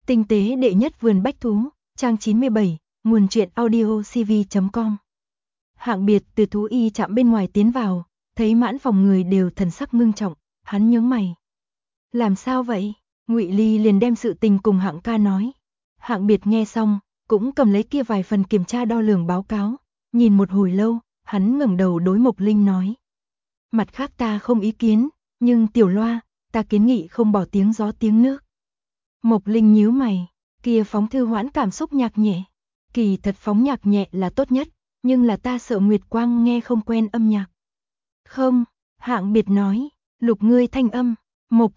Tinh tế đệ nhất vườn bách thú, trang 97, nguồn truyện audio cv.com. Hạng Biệt từ thú y trạm bên ngoài tiến vào, thấy mãn phòng người đều thần sắc ngưng trọng, hắn nhướng mày. Làm sao vậy? Ngụy Ly liền đem sự tình cùng Hạng ca nói. Hạng Biệt nghe xong, cũng cầm lấy kia vài phần kiểm tra đo lường báo cáo, nhìn một hồi lâu, hắn ngẩng đầu đối Mộc Linh nói. Mặt khác ta không ý kiến, nhưng Tiểu Loa, ta kiến nghị không bỏ tiếng gió tiếng nước. Mộc Linh nhíu mày, kia phóng thư hoãn cảm xúc nhạc nhẹ. Kỳ thật phóng nhạc nhẹ là tốt nhất, nhưng là ta sợ Nguyệt Quang nghe không quen âm nhạc. Không, Hạng Biệt nói, lục ngươi thanh âm. Mộc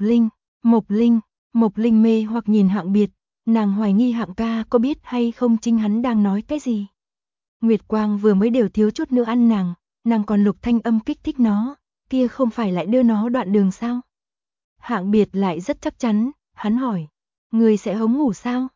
Linh mê hoặc nhìn Hạng Biệt, nàng hoài nghi Hạng ca có biết hay không chính hắn đang nói cái gì. Nguyệt Quang vừa mới đều thiếu chút nữa ăn nàng còn lục thanh âm kích thích nó, kia không phải lại đưa nó đoạn đường sao? Hạng Biệt lại rất chắc chắn, hắn hỏi, người sẽ hống ngủ sao?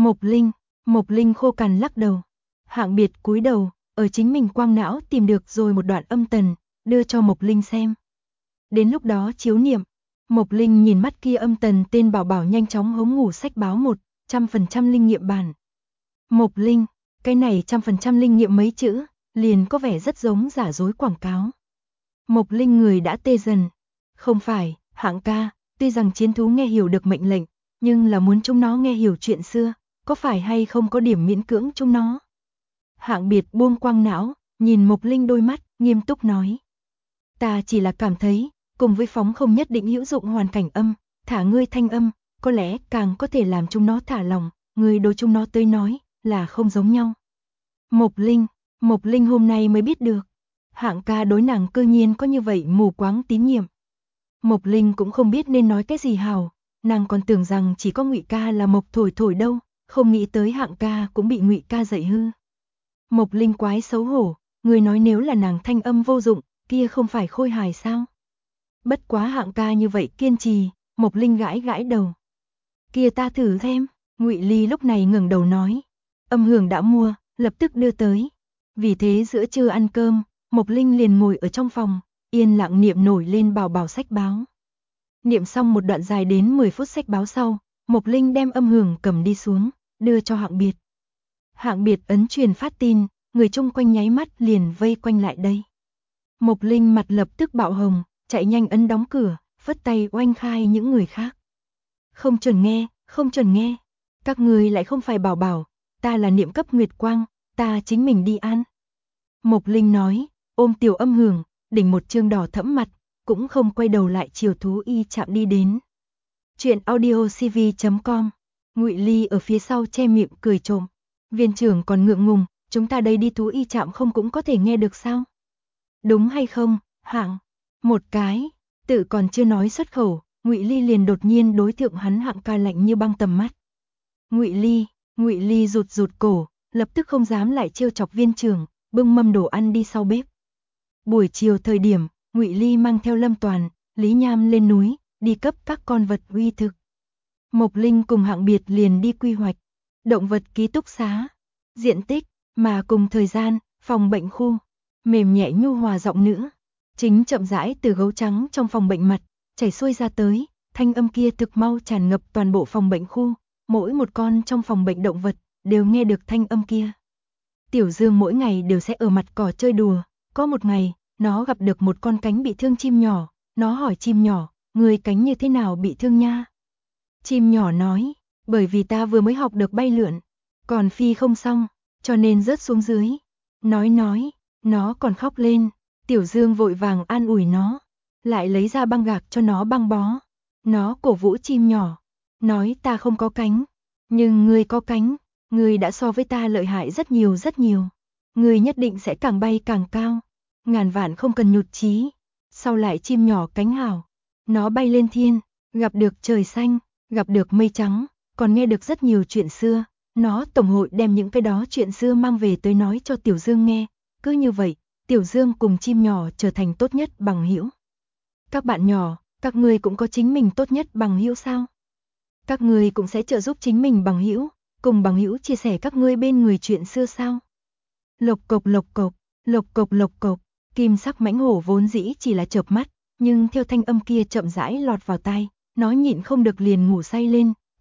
Mộc Linh khô cằn lắc đầu. Hạng Biệt cúi đầu, ở chính mình quang não tìm được rồi một đoạn âm tần, đưa cho Mộc Linh xem. Đến lúc đó chiếu niệm, Mộc Linh nhìn mắt kia âm tần tên bảo bảo nhanh chóng hống ngủ sách báo 100% linh nghiệm bản. Mộc Linh, cái này 100% linh nghiệm mấy chữ, liền có vẻ rất giống giả dối quảng cáo. Mộc Linh người đã tê dần. Không phải, Hạng ca, tuy rằng chiến thú nghe hiểu được mệnh lệnh, nhưng là muốn chúng nó nghe hiểu chuyện xưa, có phải hay không có điểm miễn cưỡng chúng nó? Hạng Biệt buông quang não, nhìn Mộc Linh đôi mắt, nghiêm túc nói. Ta chỉ là cảm thấy, cùng với phóng không nhất định hữu dụng hoàn cảnh âm, thả ngươi thanh âm, có lẽ càng có thể làm chúng nó thả lòng, người đối chúng nó tới nói, là không giống nhau. Mộc Linh hôm nay mới biết được, Hạng ca đối nàng cư nhiên có như vậy mù quáng tín nhiệm. Mộc Linh cũng không biết nên nói cái gì hào, nàng còn tưởng rằng chỉ có Ngụy ca là Mộc thổi thổi đâu, không nghĩ tới Hạng ca cũng bị Ngụy ca dạy hư. Mộc Linh quái xấu hổ, người nói nếu là nàng thanh âm vô dụng, kia không phải khôi hài sao? Bất quá Hạng ca như vậy kiên trì, Mộc Linh gãi gãi đầu. Kia ta thử thêm, Ngụy Ly lúc này ngẩng đầu nói. Âm hưởng đã mua, lập tức đưa tới. Vì thế giữa trưa ăn cơm, Mộc Linh liền ngồi ở trong phòng, yên lặng niệm nổi lên bảo bảo sách báo. Niệm xong một đoạn dài đến 10 phút sách báo sau, Mộc Linh đem âm hưởng cầm đi xuống, đưa cho Hạng Biệt. Hạng Biệt ấn truyền phát tin, người chung quanh nháy mắt liền vây quanh lại đây. Mộc Linh mặt lập tức bạo hồng, chạy nhanh ấn đóng cửa, phất tay oanh khai những người khác. Không chuẩn nghe, các người lại không phải bảo bảo, ta là niệm cấp Nguyệt Quang, ta chính mình đi ăn. Mộc Linh nói, ôm tiểu âm hưởng, đỉnh một chương đỏ thẫm mặt, cũng không quay đầu lại chiều thú y chạm đi đến. Chuyện audio cv.com. Ngụy Ly ở phía sau che miệng cười trộm. Viên trưởng còn ngượng ngùng, chúng ta đây đi thú y chạm không cũng có thể nghe được sao? Đúng hay không, Hạng? Một cái, tự còn chưa nói xuất khẩu, Ngụy Ly liền đột nhiên đối thượng hắn Hạng ca lạnh như băng tầm mắt. Ngụy Ly rụt cổ, lập tức không dám lại trêu chọc viên trưởng, bưng mâm đồ ăn đi sau bếp. Buổi chiều thời điểm, Ngụy Ly mang theo Lâm Toàn, Lý Nham lên núi, đi cấp các con vật uy thực. Mộc Linh cùng Hạng Biệt liền đi quy hoạch động vật ký túc xá, diện tích, mà cùng thời gian, phòng bệnh khu, mềm nhẹ nhu hòa giọng nữ, chính chậm rãi từ gấu trắng trong phòng bệnh mặt, chảy xuôi ra tới, thanh âm kia thực mau tràn ngập toàn bộ phòng bệnh khu, mỗi một con trong phòng bệnh động vật đều nghe được thanh âm kia. Tiểu Dương mỗi ngày đều sẽ ở mặt cỏ chơi đùa, có một ngày, nó gặp được một con cánh bị thương chim nhỏ, nó hỏi chim nhỏ, người cánh như thế nào bị thương nha? Chim nhỏ nói, bởi vì ta vừa mới học được bay lượn, còn phi không xong, cho nên rớt xuống dưới. Nói, nó còn khóc lên, Tiểu Dương vội vàng an ủi nó, lại lấy ra băng gạc cho nó băng bó. Nó cổ vũ chim nhỏ, nói ta không có cánh, nhưng ngươi có cánh, ngươi đã so với ta lợi hại rất nhiều, ngươi nhất định sẽ càng bay càng cao, ngàn vạn không cần nhụt chí. Sau lại chim nhỏ cánh hảo, nó bay lên thiên, gặp được trời xanh, gặp được mây trắng, còn nghe được rất nhiều chuyện xưa, nó tổng hội đem những cái đó chuyện xưa mang về tới nói cho Tiểu Dương nghe, cứ như vậy, Tiểu Dương cùng chim nhỏ trở thành tốt nhất bằng hữu. Các bạn nhỏ, các ngươi cũng có chính mình tốt nhất bằng hữu sao? Các ngươi cũng sẽ trợ giúp chính mình bằng hữu, cùng bằng hữu chia sẻ các ngươi bên người chuyện xưa sao? Lộc cộc, kim sắc mãnh hổ vốn dĩ chỉ là chợp mắt, nhưng theo thanh âm kia chậm rãi lọt vào tai, nó nhịn không được liền ngủ say lên,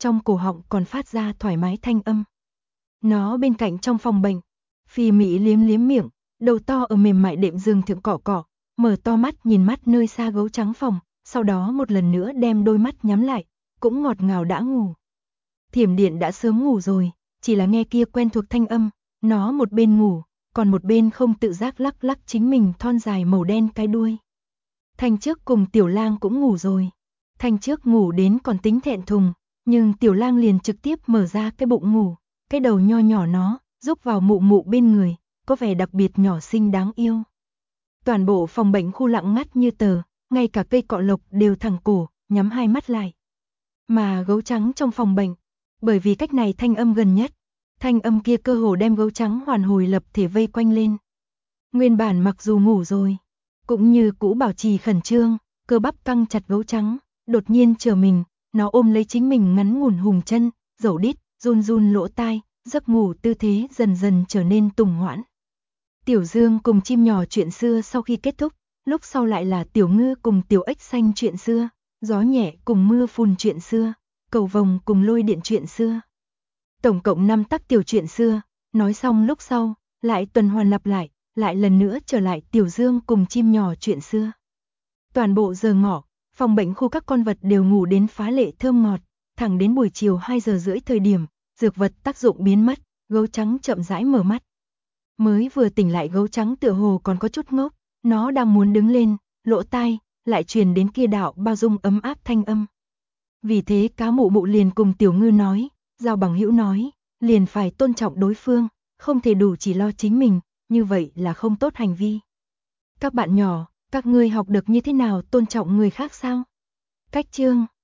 trong cổ họng còn phát ra thoải mái thanh âm. Nó bên cạnh trong phòng bệnh, Phi Mỹ liếm liếm miệng, đầu to ở mềm mại đệm giường thượng cỏ cỏ, mở to mắt nhìn mắt nơi xa gấu trắng phòng, sau đó một lần nữa đem đôi mắt nhắm lại, cũng ngọt ngào đã ngủ. Thiểm Điện đã sớm ngủ rồi, chỉ là nghe kia quen thuộc thanh âm, nó một bên ngủ, còn một bên không tự giác lắc lắc chính mình thon dài màu đen cái đuôi. Thanh Trước cùng Tiểu Lang cũng ngủ rồi. Thanh Trước ngủ đến còn tính thẹn thùng, nhưng Tiểu Lang liền trực tiếp mở ra cái bụng ngủ, cái đầu nho nhỏ nó, rúc vào mụ mụ bên người, có vẻ đặc biệt nhỏ xinh đáng yêu. Toàn bộ phòng bệnh khu lặng ngắt như tờ, ngay cả cây cọ lộc đều thẳng cổ, nhắm hai mắt lại. Mà gấu trắng trong phòng bệnh, bởi vì cách này thanh âm gần nhất, thanh âm kia cơ hồ đem gấu trắng hoàn hồi lập thể vây quanh lên. Nguyên bản mặc dù ngủ rồi, cũng như cũ bảo trì khẩn trương, cơ bắp căng chặt gấu trắng, đột nhiên chờ mình, nó ôm lấy chính mình ngắn ngủn hùng chân, dẩu đít, run run lỗ tai, giấc ngủ tư thế dần dần trở nên tùng hoãn. Tiểu Dương cùng chim nhỏ chuyện xưa sau khi kết thúc, lúc sau lại là Tiểu Ngư cùng Tiểu Ếch xanh chuyện xưa, gió nhẹ cùng mưa phùn chuyện xưa, cầu vồng cùng lôi điện chuyện xưa. Tổng cộng 5 tác tiểu chuyện xưa, nói xong lúc sau, lại tuần hoàn lặp lại lần nữa trở lại Tiểu Dương cùng chim nhỏ chuyện xưa. Toàn bộ giờ ngọ, phòng bệnh khu các con vật đều ngủ đến phá lệ thơm ngọt, thẳng đến buổi chiều 2 giờ rưỡi thời điểm, dược vật tác dụng biến mất, gấu trắng chậm rãi mở mắt. Mới vừa tỉnh lại gấu trắng tựa hồ còn có chút ngốc, nó đang muốn đứng lên, lỗ tai lại truyền đến kia đạo bao dung ấm áp thanh âm. Vì thế cá mụ mụ liền cùng Tiểu Ngư nói, giao bằng hữu nói, liền phải tôn trọng đối phương, không thể đủ chỉ lo chính mình, như vậy là không tốt hành vi. Các bạn nhỏ, các ngươi học được như thế nào tôn trọng người khác sao? Cách chương